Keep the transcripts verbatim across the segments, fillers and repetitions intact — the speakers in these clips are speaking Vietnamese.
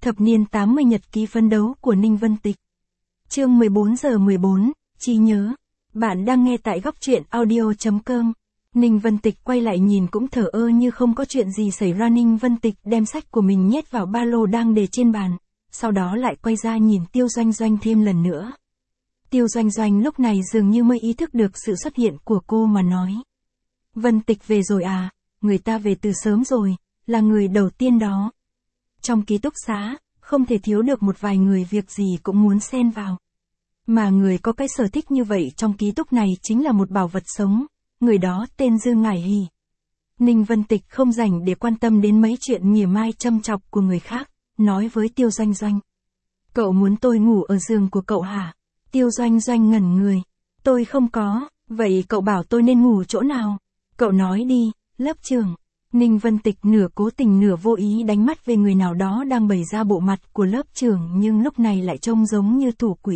Thập niên tám mươi nhật ký phấn đấu của Ninh Vân Tịch. Chương mười bốn giờ mười bốn, trí nhớ. Bạn đang nghe tại góc truyện audio chấm com. Ninh Vân Tịch quay lại nhìn cũng thở ơ như không có chuyện gì xảy ra. Ninh Vân Tịch đem sách của mình nhét vào ba lô đang để trên bàn, sau đó lại quay ra nhìn Tiêu Doanh Doanh thêm lần nữa. Tiêu Doanh Doanh lúc này dường như mới ý thức được sự xuất hiện của cô mà nói. Vân Tịch về rồi à, người ta về từ sớm rồi, là người đầu tiên đó. Trong ký túc xá, không thể thiếu được một vài người việc gì cũng muốn xen vào. Mà người có cái sở thích như vậy trong ký túc này chính là một bảo vật sống, người đó tên Dư Ngải Hỉ. Ninh Vân Tịch không rảnh để quan tâm đến mấy chuyện mỉa mai châm chọc của người khác, nói với Tiêu Doanh Doanh. Cậu muốn tôi ngủ ở giường của cậu hả? Tiêu Doanh Doanh ngẩn người. Tôi không có, vậy cậu bảo tôi nên ngủ chỗ nào? Cậu nói đi, lớp trưởng. Ninh Vân Tịch nửa cố tình nửa vô ý đánh mắt về người nào đó đang bày ra bộ mặt của lớp trưởng nhưng lúc này lại trông giống như thủ quỹ.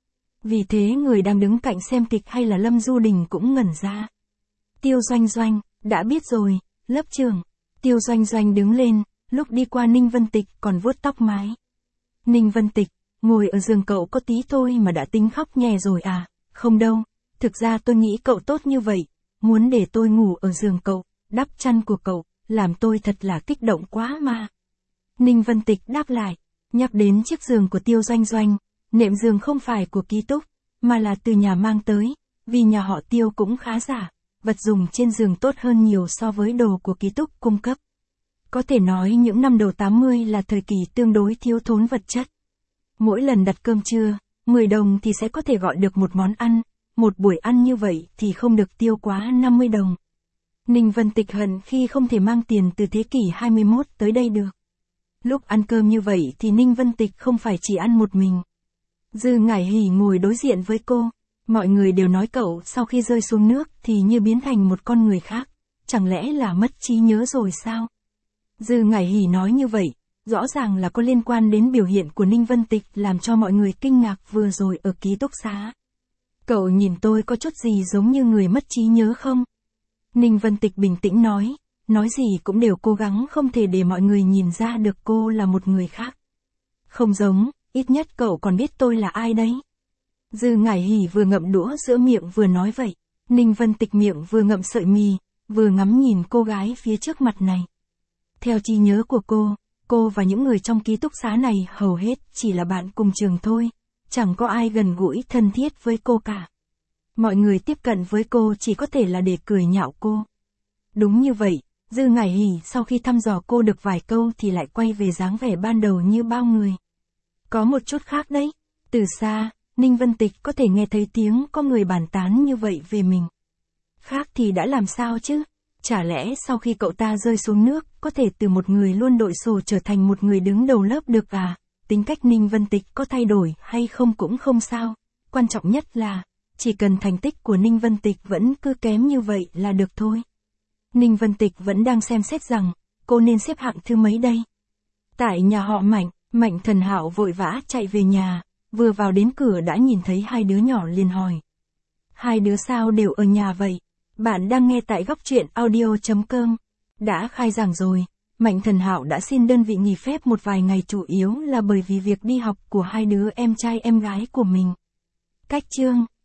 Vì thế người đang đứng cạnh xem kịch hay là Lâm Du Đình cũng ngẩn ra. Tiêu Doanh Doanh, đã biết rồi, lớp trưởng. Tiêu Doanh Doanh đứng lên, lúc đi qua Ninh Vân Tịch còn vuốt tóc mái. Ninh Vân Tịch, ngồi ở giường cậu có tí thôi mà đã tính khóc nhè rồi à? Không đâu, thực ra tôi nghĩ cậu tốt như vậy, muốn để tôi ngủ ở giường cậu, đắp chăn của cậu, làm tôi thật là kích động quá mà. Ninh Vân Tịch đáp lại, nhắc đến chiếc giường của Tiêu Doanh Doanh, nệm giường không phải của ký túc, mà là từ nhà mang tới, vì nhà họ Tiêu cũng khá giả, vật dùng trên giường tốt hơn nhiều so với đồ của ký túc cung cấp. Có thể nói những năm đầu tám mươi là thời kỳ tương đối thiếu thốn vật chất. Mỗi lần đặt cơm trưa, mười đồng thì sẽ có thể gọi được một món ăn, một buổi ăn như vậy thì không được tiêu quá năm mươi đồng. Ninh Vân Tịch hận khi không thể mang tiền từ thế kỷ hai mươi mốt tới đây được. Lúc ăn cơm như vậy thì Ninh Vân Tịch không phải chỉ ăn một mình. Dư Ngải Hỉ ngồi đối diện với cô. Mọi người đều nói cậu sau khi rơi xuống nước thì như biến thành một con người khác. Chẳng lẽ là mất trí nhớ rồi sao? Dư Ngải Hỉ nói như vậy, rõ ràng là có liên quan đến biểu hiện của Ninh Vân Tịch làm cho mọi người kinh ngạc vừa rồi ở ký túc xá. Cậu nhìn tôi có chút gì giống như người mất trí nhớ không? Ninh Vân Tịch bình tĩnh nói, nói gì cũng đều cố gắng không thể để mọi người nhìn ra được cô là một người khác. Không giống, ít nhất cậu còn biết tôi là ai đấy. Dư Ngải Hỉ vừa ngậm đũa giữa miệng vừa nói vậy. Ninh Vân Tịch miệng vừa ngậm sợi mì, vừa ngắm nhìn cô gái phía trước mặt này. Theo trí nhớ của cô, cô và những người trong ký túc xá này hầu hết chỉ là bạn cùng trường thôi, chẳng có ai gần gũi thân thiết với cô cả. Mọi người tiếp cận với cô chỉ có thể là để cười nhạo cô. Đúng như vậy, Dư Ngải Hỉ sau khi thăm dò cô được vài câu thì lại quay về dáng vẻ ban đầu như bao người. Có một chút khác đấy, từ xa, Ninh Vân Tịch có thể nghe thấy tiếng có người bàn tán như vậy về mình. Khác thì đã làm sao chứ? Chả lẽ sau khi cậu ta rơi xuống nước, có thể từ một người luôn đội sổ trở thành một người đứng đầu lớp được à? Tính cách Ninh Vân Tịch có thay đổi hay không cũng không sao. Quan trọng nhất là, chỉ cần thành tích của Ninh Vân Tịch vẫn cứ kém như vậy là được thôi. Ninh Vân Tịch vẫn đang xem xét rằng, cô nên xếp hạng thứ mấy đây? Tại nhà họ Mạnh, Mạnh Thần Hạo vội vã chạy về nhà, vừa vào đến cửa đã nhìn thấy hai đứa nhỏ liền hỏi. Hai đứa sao đều ở nhà vậy? Bạn đang nghe tại góc truyện audio chấm com. Đã khai giảng rồi, Mạnh Thần Hạo đã xin đơn vị nghỉ phép một vài ngày chủ yếu là bởi vì việc đi học của hai đứa em trai em gái của mình. Cách chương